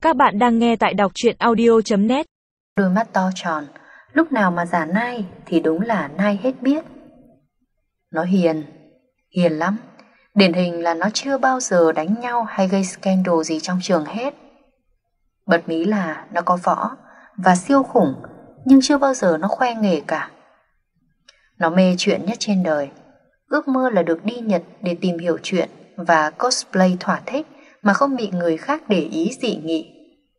Các bạn đang nghe tại đọc truyện audio.net. Đôi mắt to tròn, lúc nào mà giả nai thì đúng là nai hết biết. Nó hiền lắm. Điển hình là nó chưa bao giờ đánh nhau hay gây scandal gì trong trường hết. Bật mí là nó có võ và siêu khủng, nhưng chưa bao giờ nó khoe nghề cả. Nó mê chuyện nhất trên đời, ước mơ là được đi Nhật để tìm hiểu chuyện và cosplay thỏa thích mà không bị người khác để ý dị nghị.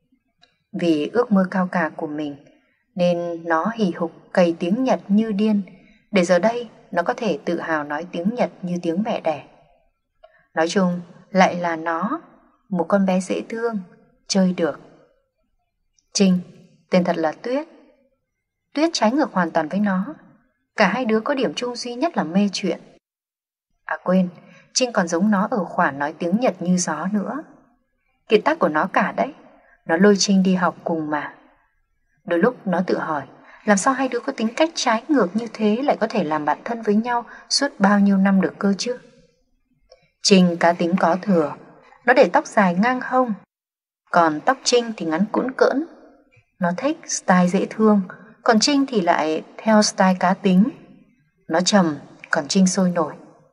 Vì ước mơ cao cả của mình nên nó hì hục cày tiếng Nhật như điên, để giờ đây nó có thể tự hào nói tiếng Nhật như tiếng mẹ đẻ. Nói chung lại là nó, một con bé dễ thương, chơi được. Trinh, tên thật là Tuyết. Tuyết trái ngược hoàn toàn với nó. Cả hai đứa có điểm chung duy nhất là mê chuyện. À quên, Trinh còn giống nó ở khoản nói tiếng Nhật như gió nữa. Kiệt tác của nó cả đấy. Nó lôi Trinh đi học cùng mà. Đôi lúc nó tự hỏi, làm sao hai đứa có tính cách trái ngược như thế lại có thể làm bạn thân với nhau suốt bao nhiêu năm được cơ chứ? Trinh cá tính có thừa, nó để tóc dài ngang hông, còn tóc Trinh thì ngắn cũn cỡn. Nó thích style dễ thương, còn Trinh thì lại theo style cá tính. Nó trầm, còn Trinh sôi nổi.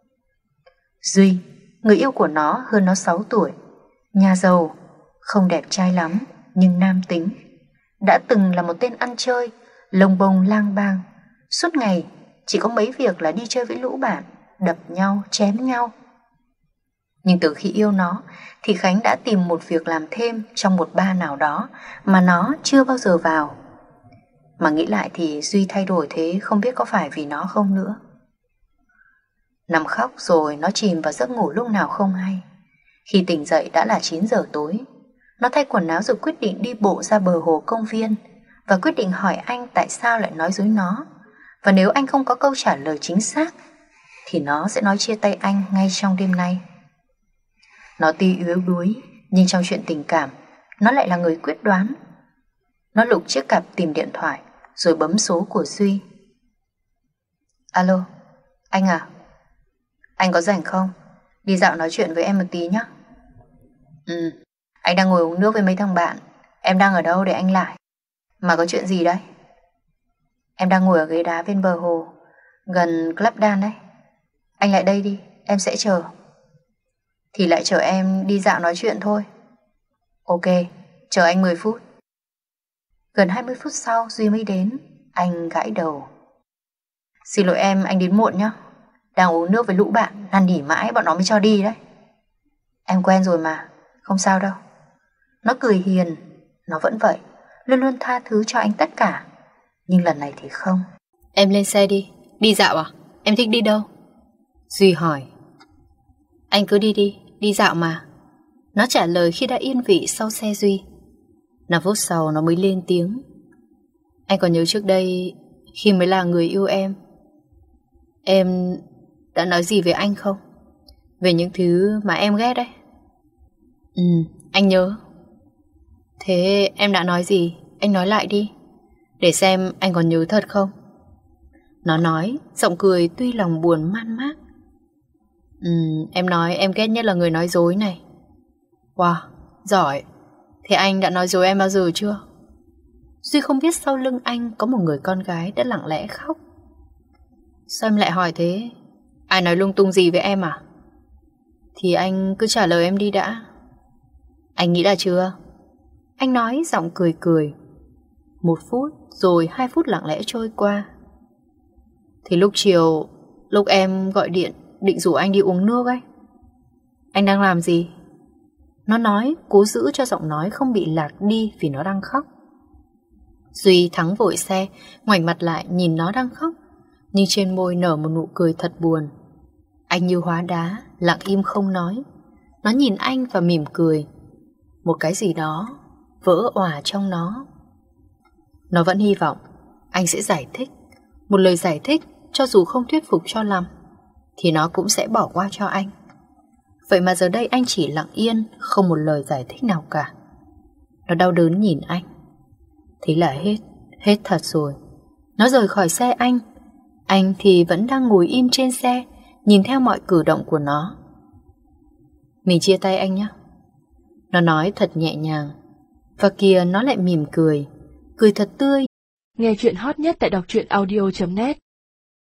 Duy, người yêu của nó hơn nó 6 tuổi, nhà giàu, không đẹp trai lắm nhưng nam tính. Đã từng là một tên ăn chơi, lông bông lang bang, suốt ngày chỉ có mấy việc là đi chơi với lũ bạn, đập nhau, chém nhau. Nhưng từ khi yêu nó thì Khánh đã tìm một việc làm thêm trong một bar nào đó mà nó chưa bao giờ vào. Mà nghĩ lại thì Duy thay đổi thế không biết có phải vì nó không nữa. Nằm khóc rồi nó chìm vào giấc ngủ lúc nào không hay. Khi tỉnh dậy đã là 9 giờ tối. Nó thay quần áo rồi quyết định đi bộ ra bờ hồ công viên và quyết định hỏi anh tại sao lại nói dối nó. Và nếu anh không có câu trả lời chính xác thì nó sẽ nói chia tay anh ngay trong đêm nay. Nó tuy yếu đuối nhưng trong chuyện tình cảm nó lại là người quyết đoán. Nó lục chiếc cặp tìm điện thoại rồi bấm số của Duy. Alo, anh à? Anh có rảnh không? Đi dạo nói chuyện với em một tí nhé. Anh đang ngồi uống nước với mấy thằng bạn. Em đang ở đâu để anh lại? Mà có chuyện gì đấy? Em đang ngồi ở ghế đá bên bờ hồ, gần Club Dan đấy. Anh lại đây đi, em sẽ chờ. Thì lại chở em đi dạo nói chuyện thôi. Ok, chờ anh 10 phút. Gần 20 phút sau Duy mới đến. Anh gãi đầu. Xin lỗi em, anh đến muộn nhá. Đang uống nước với lũ bạn, năn nỉ mãi bọn nó mới cho đi đấy. Em quen rồi mà, không sao đâu. Nó cười hiền. Nó vẫn vậy, luôn luôn tha thứ cho anh tất cả. Nhưng lần này thì không. Em lên xe đi. Đi dạo à? Em thích đi đâu? Duy hỏi. Anh cứ đi, đi dạo mà. Nó trả lời khi đã yên vị sau xe Duy. 5 phút sau nó mới lên tiếng. Anh còn nhớ trước đây khi mới là người yêu em đã nói gì với anh không? Về những thứ mà em ghét đấy. Anh nhớ. Thế em đã nói gì? Anh nói lại đi, để xem anh còn nhớ thật không. Nó nói, giọng cười tuy lòng buồn man mác. Em nói em ghét nhất là người nói dối này. Wow, giỏi. Thế anh đã nói dối em bao giờ chưa? Duy không biết sau lưng anh có một người con gái đã lặng lẽ khóc. Sao em lại hỏi thế? Ai nói lung tung gì với em à? Thì anh cứ trả lời em đi đã. Anh nghĩ là chưa? Anh nói giọng cười cười. 1 phút rồi 2 phút lặng lẽ trôi qua. Thì lúc chiều, lúc em gọi điện định rủ anh đi uống nước ấy, anh đang làm gì? Nó nói cố giữ cho giọng nói không bị lạc đi vì nó đang khóc. Duy thắng vội xe, ngoảnh mặt lại nhìn nó đang khóc, nhưng trên môi nở một nụ cười thật buồn. Anh như hóa đá, lặng im không nói. Nó nhìn anh và mỉm cười. Một cái gì đó vỡ òa trong nó. Nó vẫn hy vọng anh sẽ giải thích. Một lời giải thích cho dù không thuyết phục cho lắm thì nó cũng sẽ bỏ qua cho anh. Vậy mà giờ đây anh chỉ lặng yên, không một lời giải thích nào cả. Nó đau đớn nhìn anh. Thế là hết thật rồi. Nó rời khỏi xe anh. Anh thì vẫn đang ngồi im trên xe, nhìn theo mọi cử động của nó. Mình chia tay anh nhé. Nó nói thật nhẹ nhàng. Và kìa nó lại mỉm cười. Cười thật tươi. Nghe chuyện hot nhất tại đọc truyện audio.net